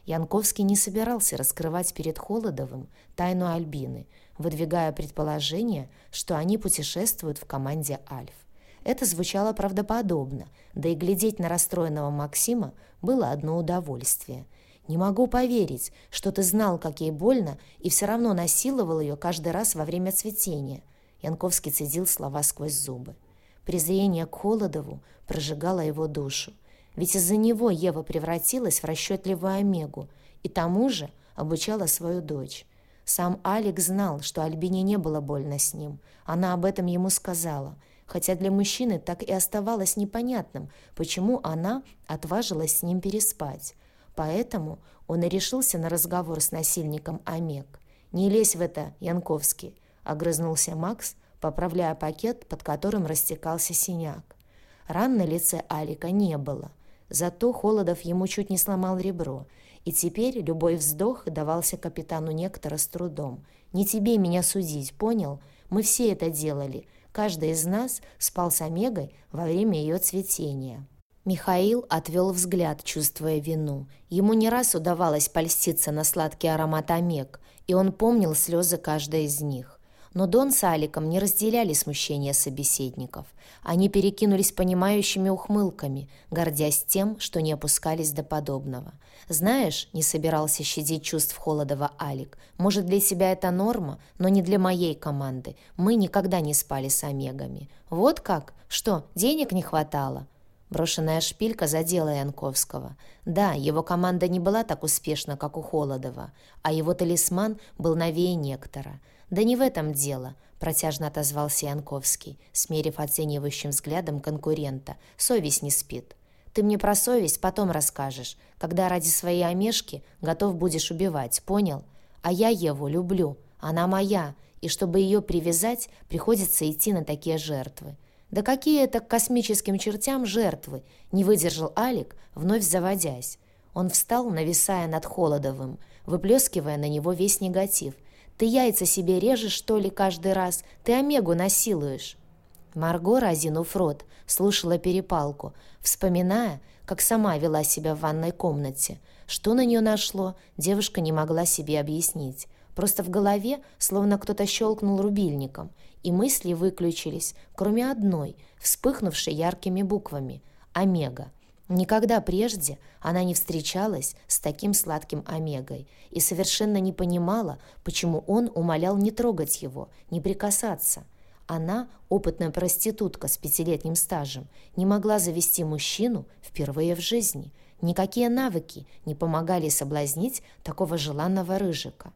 Янковский не собирался раскрывать перед Холодовым тайну Альбины, выдвигая предположение, что они путешествуют в команде «Альф». Это звучало правдоподобно, да и глядеть на расстроенного Максима было одно удовольствие. «Не могу поверить, что ты знал, как ей больно, и все равно насиловал ее каждый раз во время цветения». Янковский цедил слова сквозь зубы. Презрение к Холодову прожигало его душу. Ведь из-за него Ева превратилась в расчетливую Омегу и тому же обучала свою дочь. Сам Алик знал, что Альбине не было больно с ним. Она об этом ему сказала. Хотя для мужчины так и оставалось непонятным, почему она отважилась с ним переспать. Поэтому он и решился на разговор с насильником Омег. «Не лезь в это, Янковский», — огрызнулся Макс, поправляя пакет, под которым растекался синяк. Ран на лице Алика не было, зато Холодов ему чуть не сломал ребро, и теперь любой вздох давался капитану Нектора с трудом. «Не тебе меня судить, понял? Мы все это делали. Каждый из нас спал с Омегой во время ее цветения». Михаил отвел взгляд, чувствуя вину. Ему не раз удавалось польститься на сладкий аромат Омег, и он помнил слезы каждой из них. Но Дон с Аликом не разделяли смущения собеседников. Они перекинулись понимающими ухмылками, гордясь тем, что не опускались до подобного. «Знаешь, — не собирался щадить чувств Холодова Алик, — может, для тебя это норма, но не для моей команды. Мы никогда не спали с Омегами». «Вот как? Что, денег не хватало?» Брошенная шпилька задела Янковского. Да, его команда не была так успешна, как у Холодова, а его талисман был новее Нектора. «Да не в этом дело», — протяжно отозвался Янковский, смерив оценивающим взглядом конкурента. «Совесть не спит. Ты мне про совесть потом расскажешь, когда ради своей омешки готов будешь убивать, понял? А я Еву люблю, она моя, и чтобы ее привязать, приходится идти на такие жертвы». «Да какие это к космическим чертям жертвы?» — не выдержал Алик, вновь заводясь. Он встал, нависая над Холодовым, выплескивая на него весь негатив. «Ты яйца себе режешь, что ли, каждый раз? Ты Омегу насилуешь!» Марго, разинув рот, слушала перепалку, вспоминая, как сама вела себя в ванной комнате. Что на нее нашло, девушка не могла себе объяснить. Просто в голове словно кто-то щелкнул рубильником, и мысли выключились, кроме одной, вспыхнувшей яркими буквами — «Омега». Никогда прежде она не встречалась с таким сладким Омегой и совершенно не понимала, почему он умолял не трогать его, не прикасаться. Она, опытная проститутка с пятилетним стажем, не могла завести мужчину впервые в жизни. Никакие навыки не помогали соблазнить такого желанного рыжика.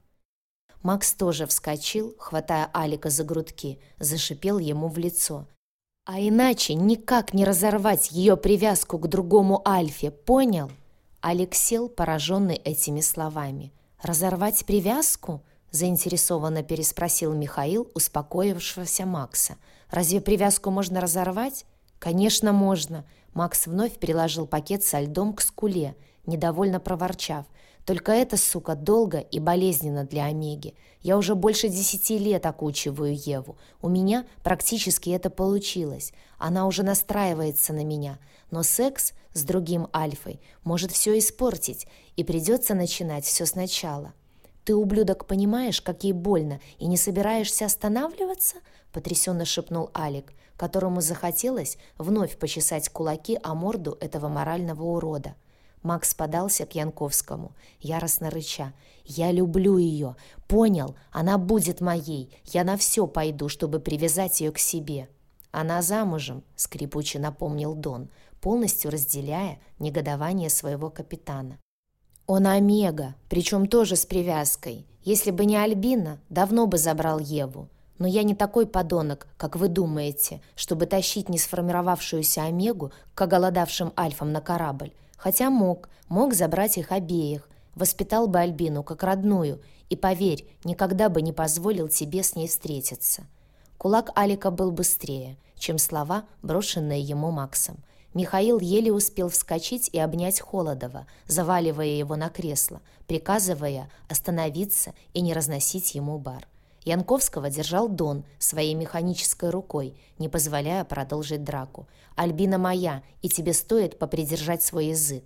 Макс тоже вскочил, хватая Алика за грудки, зашипел ему в лицо. «А иначе никак не разорвать ее привязку к другому Альфе, понял?» Алик сел, пораженный этими словами. «Разорвать привязку?» — заинтересованно переспросил Михаил, успокоившегося Макса. «Разве привязку можно разорвать?» «Конечно, можно!» Макс вновь приложил пакет со льдом к скуле, недовольно проворчав. «Только это, сука, долго и болезненно для Омеги. Я уже больше десяти лет окучиваю Еву. У меня практически это получилось. Она уже настраивается на меня. Но секс с другим Альфой может все испортить, и придется начинать все сначала». «Ты, ублюдок, понимаешь, как ей больно, и не собираешься останавливаться?» — потрясенно шепнул Алик, которому захотелось вновь почесать кулаки о морду этого морального урода. Макс подался к Янковскому, яростно рыча. «Я люблю ее. Понял? Она будет моей. Я на все пойду, чтобы привязать ее к себе». «Она замужем», — скрипуче напомнил Дон, полностью разделяя негодование своего капитана. «Он Омега, причем тоже с привязкой. Если бы не Альбина, давно бы забрал Еву. Но я не такой подонок, как вы думаете, чтобы тащить несформировавшуюся Омегу к оголодавшим альфам на корабль. Хотя мог, мог забрать их обеих, воспитал бы Альбину как родную и, поверь, никогда бы не позволил тебе с ней встретиться». Кулак Алика был быстрее, чем слова, брошенные ему Максом. Михаил еле успел вскочить и обнять Холодова, заваливая его на кресло, приказывая остановиться и не разносить ему бар. Янковского держал Дон своей механической рукой, не позволяя продолжить драку. «Альбина моя, и тебе стоит попридержать свой язык».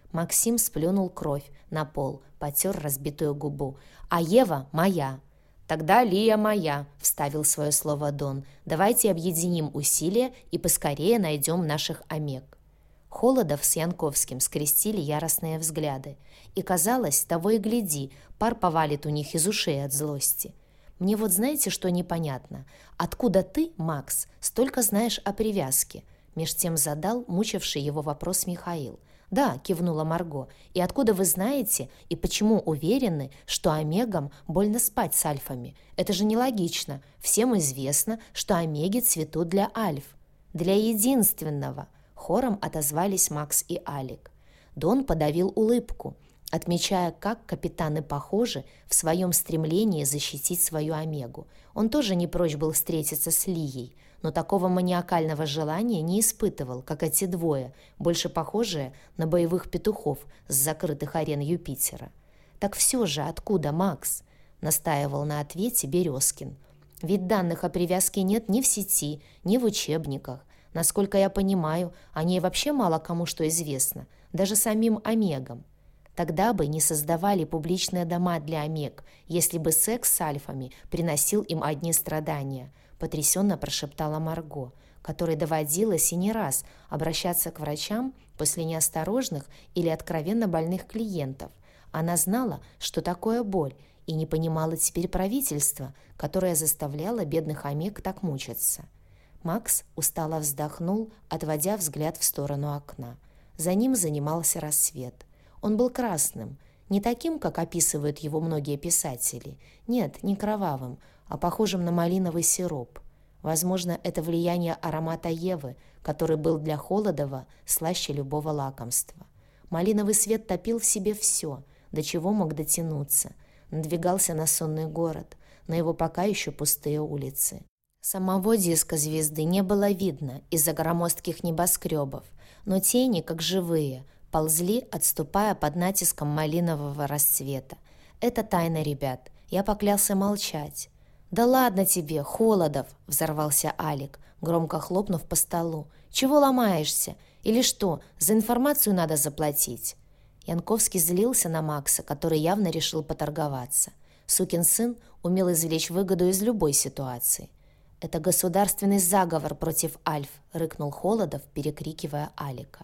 Максим сплюнул кровь на пол, потер разбитую губу. «А Ева моя!» «Тогда Лия моя», — вставил свое слово Дон. «Давайте объединим усилия и поскорее найдем наших омег». Холодов с Янковским скрестили яростные взгляды. И казалось, того и гляди, пар повалит у них из ушей от злости. «Мне вот знаете, что непонятно? Откуда ты, Макс, столько знаешь о привязке?» Меж тем задал мучивший его вопрос Михаил. «Да», — кивнула Марго, — «и откуда вы знаете и почему уверены, что омегам больно спать с альфами? Это же нелогично. Всем известно, что омеги цветут для альф». «Для единственного», — хором отозвались Макс и Алик. Дон подавил улыбку, отмечая, как капитаны похожи в своем стремлении защитить свою омегу. Он тоже не прочь был встретиться с Лией, но такого маниакального желания не испытывал, как эти двое, больше похожие на боевых петухов с закрытых арен Юпитера. «Так все же откуда, Макс?» — настаивал на ответе Березкин. «Ведь данных о привязке нет ни в сети, ни в учебниках. Насколько я понимаю, о ней вообще мало кому что известно, даже самим омегам. Тогда бы не создавали публичные дома для омег, если бы секс с альфами приносил им одни страдания», — потрясенно прошептала Марго, которой доводилось и не раз обращаться к врачам после неосторожных или откровенно больных клиентов. Она знала, что такое боль, и не понимала теперь правительства, которое заставляло бедных омег так мучиться. Макс устало вздохнул, отводя взгляд в сторону окна. За ним занимался рассвет. Он был красным, не таким, как описывают его многие писатели. Нет, не кровавым, а похожим на малиновый сироп. Возможно, это влияние аромата Евы, который был для Холодова слаще любого лакомства. Малиновый свет топил в себе все, до чего мог дотянуться. Надвигался на сонный город, на его пока еще пустые улицы. Самого диска звезды не было видно из-за громоздких небоскребов, но тени, как живые, ползли, отступая под натиском малинового рассвета. «Это тайна, ребят. Я поклялся молчать». «Да ладно тебе, Холодов!» — взорвался Алик, громко хлопнув по столу. «Чего ломаешься? Или что, за информацию надо заплатить?» Янковский злился на Макса, который явно решил поторговаться. Сукин сын умел извлечь выгоду из любой ситуации. «Это государственный заговор против альф», — рыкнул Холодов, перекрикивая Алика.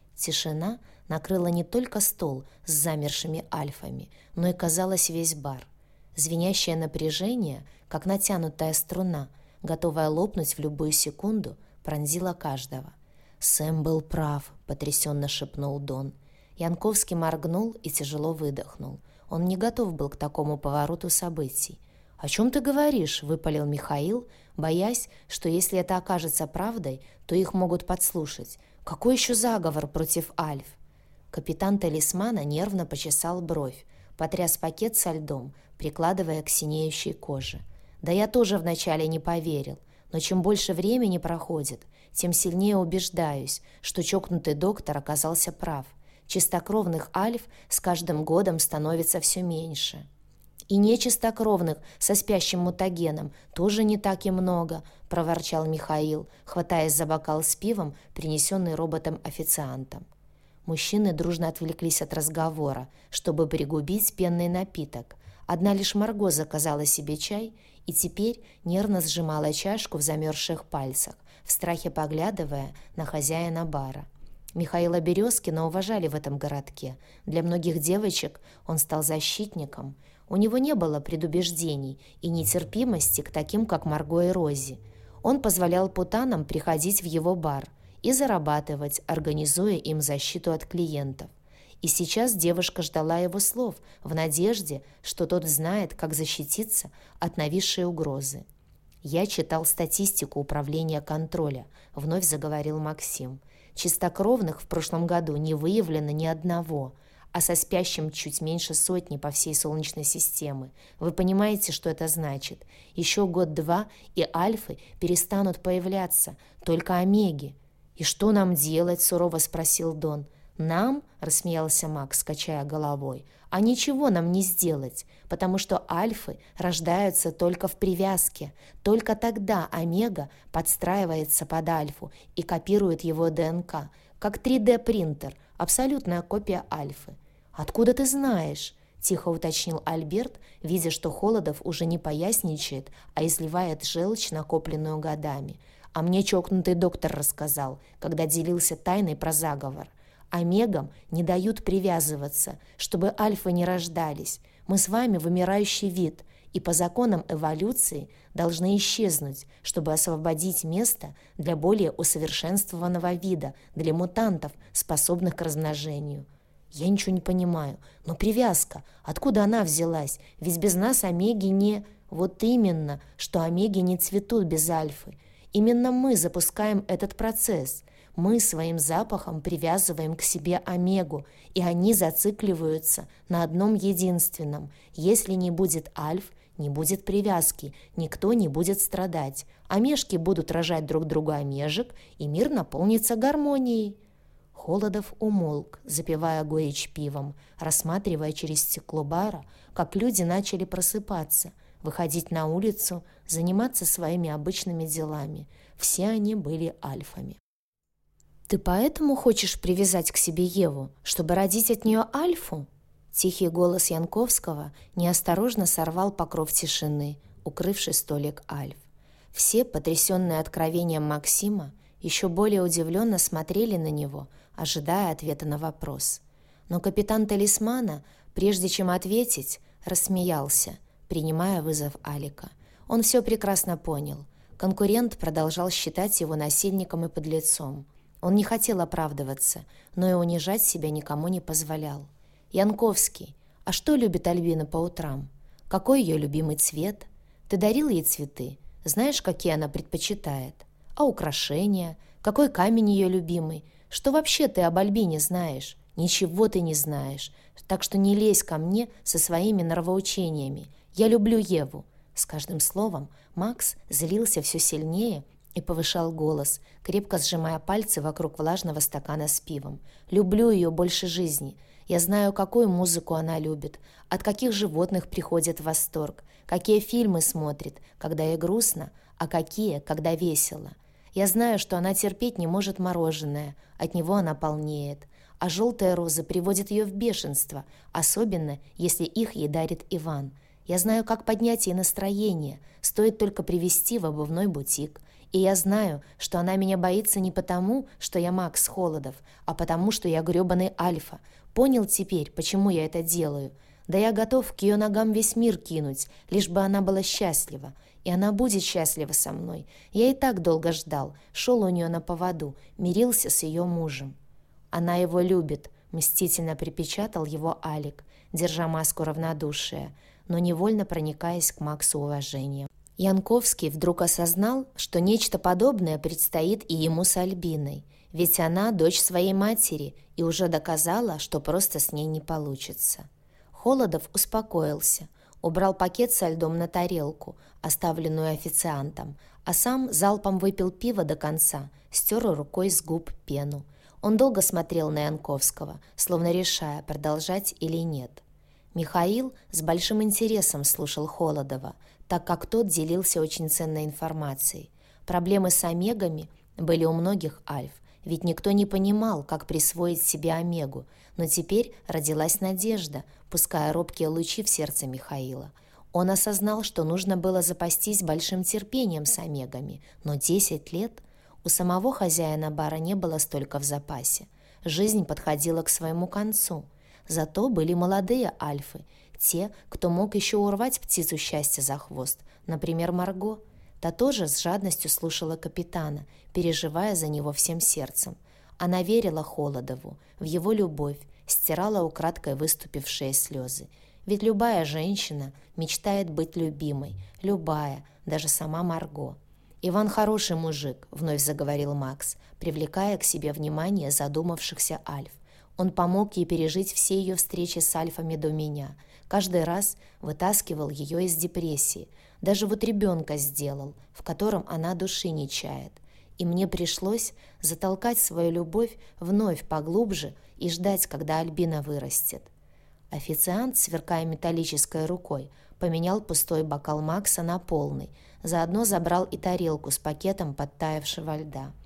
Тишина накрыла не только стол с замершими альфами, но и, казалось, весь бар. Звенящее напряжение, как натянутая струна, готовая лопнуть в любую секунду, пронзило каждого. «Сэм был прав», — потрясенно шепнул Дон. Янковский моргнул и тяжело выдохнул. Он не готов был к такому повороту событий. «О чем ты говоришь?» — выпалил Михаил, боясь, что если это окажется правдой, то их могут подслушать. «Какой еще заговор против альф?» Капитан Талисмана нервно почесал бровь, потряс пакет со льдом, прикладывая к синеющей коже. «Да я тоже вначале не поверил, но чем больше времени проходит, тем сильнее убеждаюсь, что чокнутый доктор оказался прав. Чистокровных альф с каждым годом становится все меньше. И нечистокровных со спящим мутагеном тоже не так и много», — проворчал Михаил, хватаясь за бокал с пивом, принесенный роботом-официантом. Мужчины дружно отвлеклись от разговора, чтобы пригубить пенный напиток. Одна лишь Марго заказала себе чай и теперь нервно сжимала чашку в замерзших пальцах, в страхе поглядывая на хозяина бара. Михаила Березкина уважали в этом городке. Для многих девочек он стал защитником. У него не было предубеждений и нетерпимости к таким, как Марго и Рози. Он позволял путанам приходить в его бар и зарабатывать, организуя им защиту от клиентов. И сейчас девушка ждала его слов в надежде, что тот знает, как защититься от нависшей угрозы. «Я читал статистику управления контроля», — вновь заговорил Максим. «Чистокровных в прошлом году не выявлено ни одного, а со спящим чуть меньше сотни по всей Солнечной системе. Вы понимаете, что это значит? Еще год-два, и альфы перестанут появляться, только омеги». «И что нам делать?» — сурово спросил Дон. «Нам?» — рассмеялся Макс, качая головой. «А ничего нам не сделать, потому что альфы рождаются только в привязке. Только тогда омега подстраивается под альфу и копирует его ДНК, как три дэ принтер, абсолютная копия Альфы. «Откуда ты знаешь?» – тихо уточнил Альберт, видя, что Холодов уже не поясничает, а изливает желчь, накопленную годами. «А мне чокнутый доктор рассказал, когда делился тайной про заговор. Омегам не дают привязываться, чтобы альфы не рождались. Мы с вами вымирающий вид, и по законам эволюции должны исчезнуть, чтобы освободить место для более усовершенствованного вида, для мутантов, способных к размножению». «Я ничего не понимаю. Но привязка, откуда она взялась? Ведь без нас омеги не...» «Вот именно, что омеги не цветут без альфы. Именно мы запускаем этот процесс. Мы своим запахом привязываем к себе омегу, и они зацикливаются на одном единственном. Если не будет альф, не будет привязки, никто не будет страдать. Омежки будут рожать друг другу омежек, и мир наполнится гармонией». Холодов умолк, запивая горечь пивом, рассматривая через стекло бара, как люди начали просыпаться, выходить на улицу, заниматься своими обычными делами. Все они были альфами. «Ты поэтому хочешь привязать к себе Еву, чтобы родить от нее альфу?» Тихий голос Янковского неосторожно сорвал покров тишины, укрывший столик альф. Все, потрясенные откровением Максима, еще более удивленно смотрели на него, ожидая ответа на вопрос. Но капитан Талисмана, прежде чем ответить, рассмеялся, принимая вызов Алика. Он все прекрасно понял. Конкурент продолжал считать его насильником и подлецом. Он не хотел оправдываться, но и унижать себя никому не позволял. «Янковский, а что любит Альбина по утрам? Какой ее любимый цвет? Ты дарил ей цветы? Знаешь, какие она предпочитает? А украшения? Какой камень ее любимый? Что вообще ты об Альбине знаешь? Ничего ты не знаешь. Так что не лезь ко мне со своими нравоучениями. Я люблю Еву». С каждым словом Макс злился все сильнее и повышал голос, крепко сжимая пальцы вокруг влажного стакана с пивом. «Люблю ее больше жизни. Я знаю, какую музыку она любит, от каких животных приходит в восторг, какие фильмы смотрит, когда ей грустно, а какие, когда весело. Я знаю, что она терпеть не может мороженое, от него она полнеет, а желтые розы приводят ее в бешенство, особенно если их ей дарит Иван. Я знаю, как поднять ей настроение, стоит только привезти в обувной бутик. И я знаю, что она меня боится не потому, что я Макс Холодов, а потому, что я грёбаный Альфа. Понял теперь, почему я это делаю? Да я готов к ее ногам весь мир кинуть, лишь бы она была счастлива. И она будет счастлива со мной. Я и так долго ждал, шел у нее на поводу, мирился с ее мужем. «Она его любит», — мстительно припечатал его Алик, держа маску равнодушия, но невольно проникаясь к Максу уважением. Янковский вдруг осознал, что нечто подобное предстоит и ему с Альбиной, ведь она дочь своей матери и уже доказала, что просто с ней не получится. Холодов успокоился, убрал пакет со льдом на тарелку, оставленную официантом, а сам залпом выпил пиво до конца, стер рукой с губ пену. Он долго смотрел на Янковского, словно решая, продолжать или нет. Михаил с большим интересом слушал Холодова, так как тот делился очень ценной информацией. Проблемы с омегами были у многих альф, ведь никто не понимал, как присвоить себе омегу, но теперь родилась надежда, пуская робкие лучи в сердце Михаила. Он осознал, что нужно было запастись большим терпением с омегами, но десять лет у самого хозяина бара не было столько в запасе. Жизнь подходила к своему концу. Зато были молодые альфы, те, кто мог еще урвать птицу счастья за хвост, например, Марго. Та тоже с жадностью слушала капитана, переживая за него всем сердцем. Она верила Холодову, в его любовь, стирала украдкой выступившие слезы. Ведь любая женщина мечтает быть любимой, любая, даже сама Марго. «Иван хороший мужик», — вновь заговорил Макс, привлекая к себе внимание задумавшихся альф. Он помог ей пережить все ее встречи с альфами до меня. Каждый раз вытаскивал ее из депрессии. Даже вот ребенка сделал, в котором она души не чает. И мне пришлось затолкать свою любовь вновь поглубже и ждать, когда Альбина вырастет. Официант, сверкая металлической рукой, поменял пустой бокал Макса на полный, заодно забрал и тарелку с пакетом подтаявшего льда.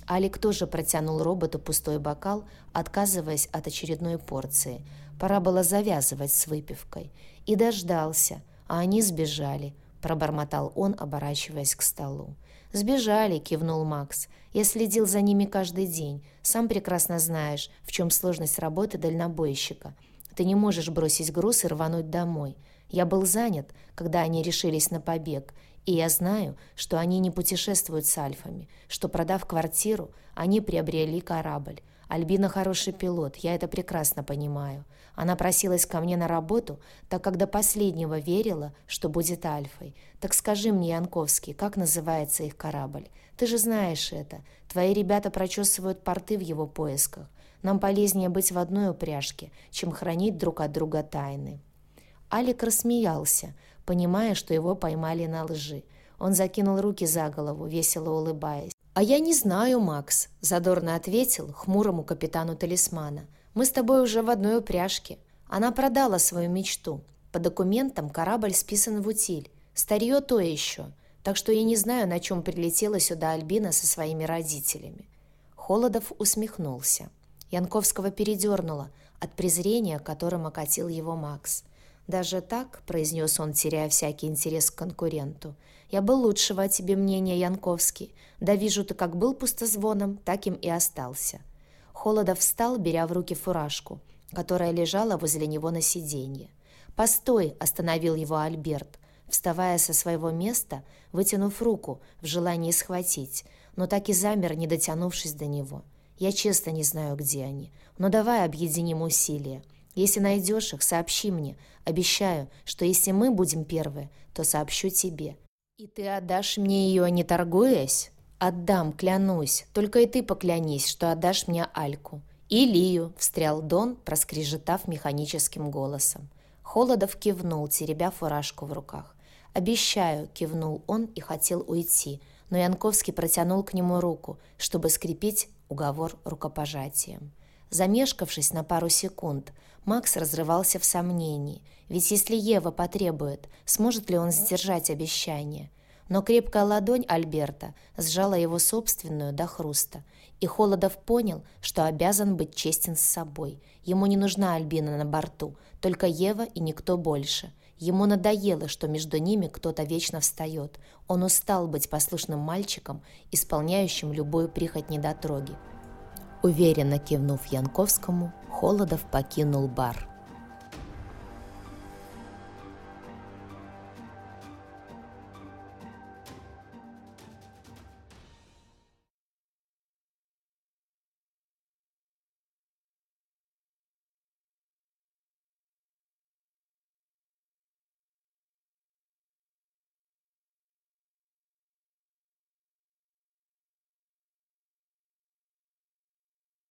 Алик тоже протянул роботу пустой бокал, отказываясь от очередной порции. Пора было завязывать с выпивкой. И дождался, а они сбежали, пробормотал он, оборачиваясь к столу. «Сбежали», — кивнул Макс. «Я следил за ними каждый день. Сам прекрасно знаешь, в чем сложность работы дальнобойщика. Ты не можешь бросить груз и рвануть домой. Я был занят, когда они решились на побег, и я знаю, что они не путешествуют с альфами, что, продав квартиру, они приобрели корабль. Альбина хороший пилот, я это прекрасно понимаю. Она просилась ко мне на работу, так как до последнего верила, что будет альфой. Так скажи мне, Янковский, как называется их корабль? Ты же знаешь это. Твои ребята прочесывают порты в его поисках. Нам полезнее быть в одной упряжке, чем хранить друг от друга тайны». Алик рассмеялся, понимая, что его поймали на лжи. Он закинул руки за голову, весело улыбаясь. «А я не знаю, Макс», — задорно ответил хмурому капитану талисмана. «Мы с тобой уже в одной упряжке. Она продала свою мечту. По документам корабль списан в утиль. Старье то еще. Так что я не знаю, на чем прилетела сюда Альбина со своими родителями». Холодов усмехнулся. Янковского передернуло от презрения, которым окатил его Макс. «Даже так», — произнес он, теряя всякий интерес к конкуренту, «я был лучшего о тебе мнения, Янковский. Да вижу, ты как был пустозвоном, так им и остался». Холодов встал, беря в руки фуражку, которая лежала возле него на сиденье. «Постой!» — остановил его Альберт, вставая со своего места, вытянув руку в желании схватить, но так и замер, не дотянувшись до него. «Я честно не знаю, где они, но давай объединим усилия. Если найдешь их, сообщи мне. Обещаю, что если мы будем первые, то сообщу тебе. И ты отдашь мне ее, не торгуясь?» «Отдам, клянусь. Только и ты поклянись, что отдашь мне Альку». «И Лию», — встрял Дон, проскрежетав механическим голосом. Холодов кивнул, теребя фуражку в руках. «Обещаю», — кивнул он и хотел уйти, но Янковский протянул к нему руку, чтобы скрепить уговор рукопожатием. Замешкавшись на пару секунд, Макс разрывался в сомнении, ведь если Ева потребует, сможет ли он сдержать обещание? Но крепкая ладонь Альберта сжала его собственную до хруста, и Холодов понял, что обязан быть честен с собой. Ему не нужна Альбина на борту, только Ева и никто больше. Ему надоело, что между ними кто-то вечно встает. Он устал быть послушным мальчиком, исполняющим любую прихоть недотроги. Уверенно кивнув Янковскому, Холодов покинул бар.